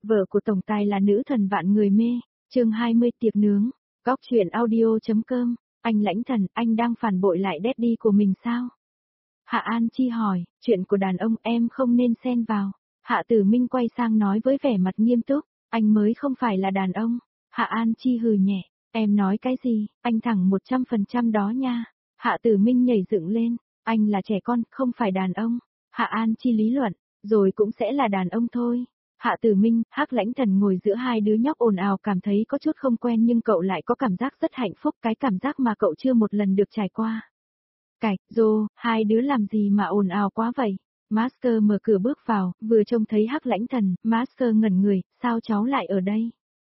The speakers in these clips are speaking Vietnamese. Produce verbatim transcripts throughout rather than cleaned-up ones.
Vợ của tổng tài là nữ thần vạn người mê, chương hai mươi tiệc nướng, góc chuyện audio.com, anh Lãnh Thần, anh đang phản bội lại daddy của mình sao? Hạ An Chi hỏi, chuyện của đàn ông em không nên xen vào. Hạ Tử Minh quay sang nói với vẻ mặt nghiêm túc, anh mới không phải là đàn ông. Hạ An Chi hừ nhẹ, em nói cái gì, anh thẳng một trăm phần trăm đó nha. Hạ Tử Minh nhảy dựng lên, anh là trẻ con, không phải đàn ông. Hạ An Chi lý luận, rồi cũng sẽ là đàn ông thôi. Hạ Tử Minh, Hắc Lãnh Thần ngồi giữa hai đứa nhóc ồn ào cảm thấy có chút không quen nhưng cậu lại có cảm giác rất hạnh phúc, cái cảm giác mà cậu chưa một lần được trải qua. Cạch, Dô, hai đứa làm gì mà ồn ào quá vậy? Master mở cửa bước vào, vừa trông thấy Hắc Lãnh Thần, Master ngẩn người, sao cháu lại ở đây?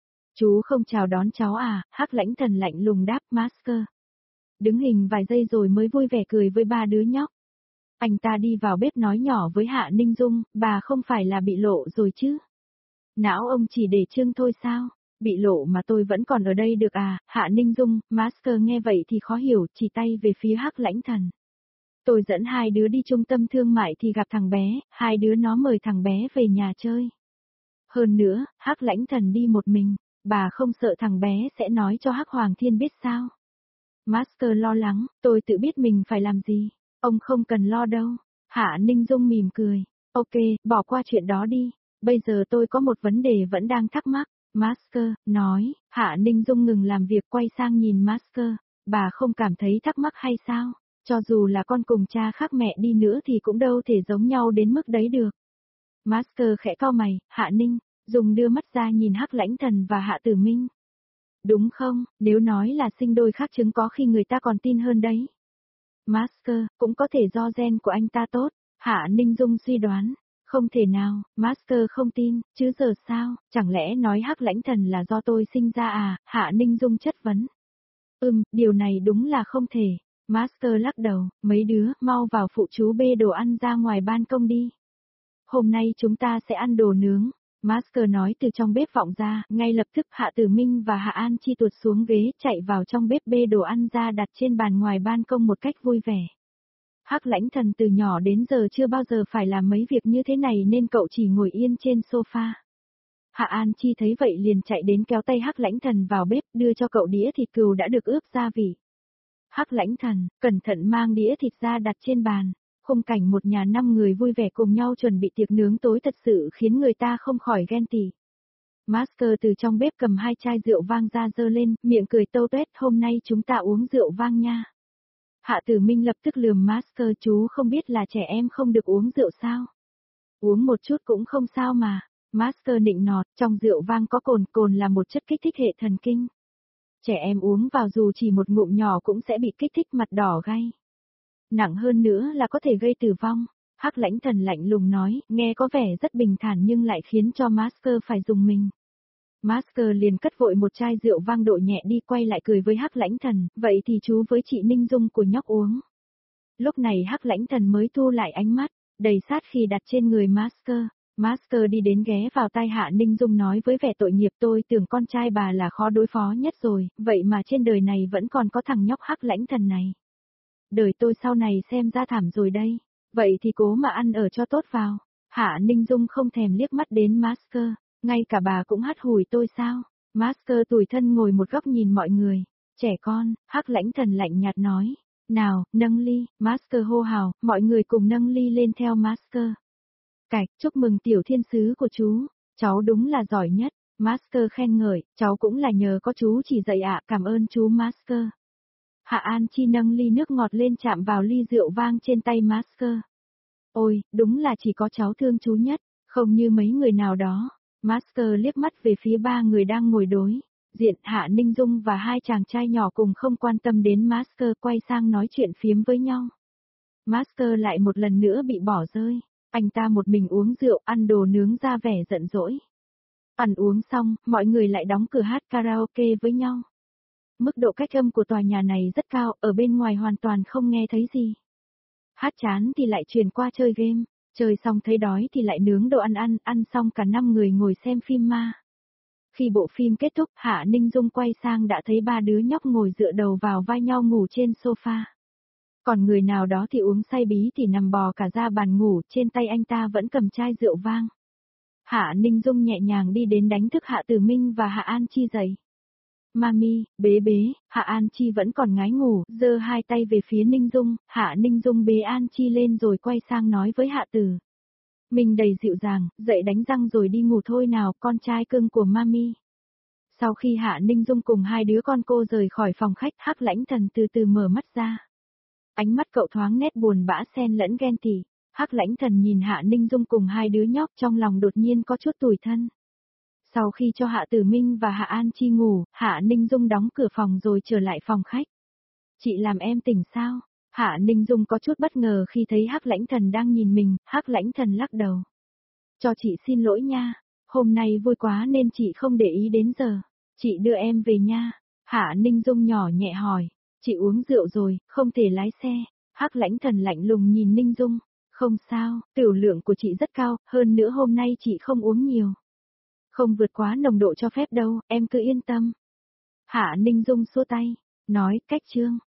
Chú không chào đón cháu à? Hắc Lãnh Thần lạnh lùng đáp Master. Đứng hình vài giây rồi mới vui vẻ cười với ba đứa nhóc. Anh ta đi vào bếp nói nhỏ với Hạ Ninh Dung, bà không phải là bị lộ rồi chứ? Não ông chỉ để trưng thôi sao? Bị lộ mà tôi vẫn còn ở đây được à? Hạ Ninh Dung, Master nghe vậy thì khó hiểu, chỉ tay về phía Hắc Lãnh Thần. Tôi dẫn hai đứa đi trung tâm thương mại thì gặp thằng bé, hai đứa nó mời thằng bé về nhà chơi. Hơn nữa, Hắc Lãnh Thần đi một mình, bà không sợ thằng bé sẽ nói cho Hắc Hoàng Thiên biết sao? Master lo lắng, tôi tự biết mình phải làm gì. Ông không cần lo đâu. Hạ Ninh Dung mỉm cười. Ok, bỏ qua chuyện đó đi. Bây giờ tôi có một vấn đề vẫn đang thắc mắc. Master, nói. Hạ Ninh Dung ngừng làm việc quay sang nhìn Master. Bà không cảm thấy thắc mắc hay sao? Cho dù là con cùng cha khác mẹ đi nữa thì cũng đâu thể giống nhau đến mức đấy được. Master khẽ cau mày. Hạ Ninh, Dung đưa mắt ra nhìn Hắc Lãnh Thần và Hạ Tử Minh. Đúng không, nếu nói là sinh đôi khác chứng có khi người ta còn tin hơn đấy. Master, cũng có thể do gen của anh ta tốt, Hạ Ninh Dung suy đoán. Không thể nào, Master không tin, chứ giờ sao, chẳng lẽ nói Hắc Lãnh Thần là do tôi sinh ra à, Hạ Ninh Dung chất vấn. Ừm, điều này đúng là không thể. Master lắc đầu, mấy đứa, mau vào phụ chú bê đồ ăn ra ngoài ban công đi. Hôm nay chúng ta sẽ ăn đồ nướng. Master nói từ trong bếp vọng ra, ngay lập tức Hạ Tử Minh và Hạ An Chi tuột xuống ghế chạy vào trong bếp bê đồ ăn ra đặt trên bàn ngoài ban công một cách vui vẻ. Hắc Lãnh Thần từ nhỏ đến giờ chưa bao giờ phải làm mấy việc như thế này nên cậu chỉ ngồi yên trên sofa. Hạ An Chi thấy vậy liền chạy đến kéo tay Hắc Lãnh Thần vào bếp đưa cho cậu đĩa thịt cừu đã được ướp gia vị. Hắc Lãnh Thần, cẩn thận mang đĩa thịt ra đặt trên bàn. Khung cảnh một nhà năm người vui vẻ cùng nhau chuẩn bị tiệc nướng tối thật sự khiến người ta không khỏi ghen tị. Master từ trong bếp cầm hai chai rượu vang ra dơ lên, miệng cười tâu tuét, hôm nay chúng ta uống rượu vang nha. Hạ Tử Minh lập tức lườm Master, chú không biết là trẻ em không được uống rượu sao? Uống một chút cũng không sao mà. Master nịnh nọt, trong rượu vang có cồn, cồn là một chất kích thích hệ thần kinh. Trẻ em uống vào dù chỉ một ngụm nhỏ cũng sẽ bị kích thích mặt đỏ gay. Nặng hơn nữa là có thể gây tử vong. Hắc Lãnh Thần lạnh lùng nói, nghe có vẻ rất bình thản nhưng lại khiến cho Master phải dùng mình. Master liền cất vội một chai rượu vang độ nhẹ đi quay lại cười với Hắc Lãnh Thần, vậy thì chú với chị Ninh Dung của nhóc uống. Lúc này Hắc Lãnh Thần mới thu lại ánh mắt, đầy sát khi đặt trên người Master. Master đi đến ghé vào tai Hạ Ninh Dung nói với vẻ tội nghiệp, tôi tưởng con trai bà là khó đối phó nhất rồi, vậy mà trên đời này vẫn còn có thằng nhóc Hắc Lãnh Thần này. Đời tôi sau này xem ra thảm rồi đây, vậy thì cố mà ăn ở cho tốt vào. Hạ Ninh Dung không thèm liếc mắt đến Master, ngay cả bà cũng hắt hủi tôi sao? Master tủi thân ngồi một góc nhìn mọi người, trẻ con, Hắc Lãnh Thần lạnh nhạt nói, nào, nâng ly, Master hô hào, mọi người cùng nâng ly lên theo Master. Cạch, chúc mừng tiểu thiên sứ của chú, cháu đúng là giỏi nhất, Master khen ngợi, cháu cũng là nhờ có chú chỉ dạy ạ, cảm ơn chú Master. Hạ An Chi nâng ly nước ngọt lên chạm vào ly rượu vang trên tay Master. Ôi, đúng là chỉ có cháu thương chú nhất, không như mấy người nào đó. Master liếc mắt về phía ba người đang ngồi đối diện, Hạ Ninh Dung và hai chàng trai nhỏ cùng không quan tâm đến Master quay sang nói chuyện phiếm với nhau. Master lại một lần nữa bị bỏ rơi, anh ta một mình uống rượu ăn đồ nướng ra vẻ giận dỗi. Ăn uống xong, mọi người lại đóng cửa hát karaoke với nhau. Mức độ cách âm của tòa nhà này rất cao, ở bên ngoài hoàn toàn không nghe thấy gì. Hát chán thì lại chuyển qua chơi game, chơi xong thấy đói thì lại nướng đồ ăn ăn, ăn xong cả năm người ngồi xem phim ma. Khi bộ phim kết thúc, Hạ Ninh Dung quay sang đã thấy ba đứa nhóc ngồi dựa đầu vào vai nhau ngủ trên sofa. Còn người nào đó thì uống say bí thì nằm bò cả ra bàn ngủ, trên tay anh ta vẫn cầm chai rượu vang. Hạ Ninh Dung nhẹ nhàng đi đến đánh thức Hạ Tử Minh và Hạ An Chi dậy. Mami, bế bế, Hạ An Chi vẫn còn ngái ngủ, giơ hai tay về phía Ninh Dung, Hạ Ninh Dung bế An Chi lên rồi quay sang nói với Hạ Tử. Mình đầy dịu dàng, dậy đánh răng rồi đi ngủ thôi nào, con trai cưng của Mami. Sau khi Hạ Ninh Dung cùng hai đứa con cô rời khỏi phòng khách, Hắc Lãnh Thần từ từ mở mắt ra. Ánh mắt cậu thoáng nét buồn bã xen lẫn ghen tị. Hắc Lãnh Thần nhìn Hạ Ninh Dung cùng hai đứa nhóc trong lòng đột nhiên có chút tủi thân. Sau khi cho Hạ Tử Minh và Hạ An Chi ngủ, Hạ Ninh Dung đóng cửa phòng rồi trở lại phòng khách. Chị làm em tỉnh sao? Hạ Ninh Dung có chút bất ngờ khi thấy Hắc Lãnh Thần đang nhìn mình, Hắc Lãnh Thần lắc đầu. Cho chị xin lỗi nha, hôm nay vui quá nên chị không để ý đến giờ. Chị đưa em về nha. Hạ Ninh Dung nhỏ nhẹ hỏi, chị uống rượu rồi, không thể lái xe. Hắc Lãnh Thần lạnh lùng nhìn Ninh Dung. Không sao, tiểu lượng của chị rất cao, hơn nữa hôm nay chị không uống nhiều. Không vượt quá nồng độ cho phép đâu, em cứ yên tâm. Hạ Ninh Dung xua tay, nói, cách trương,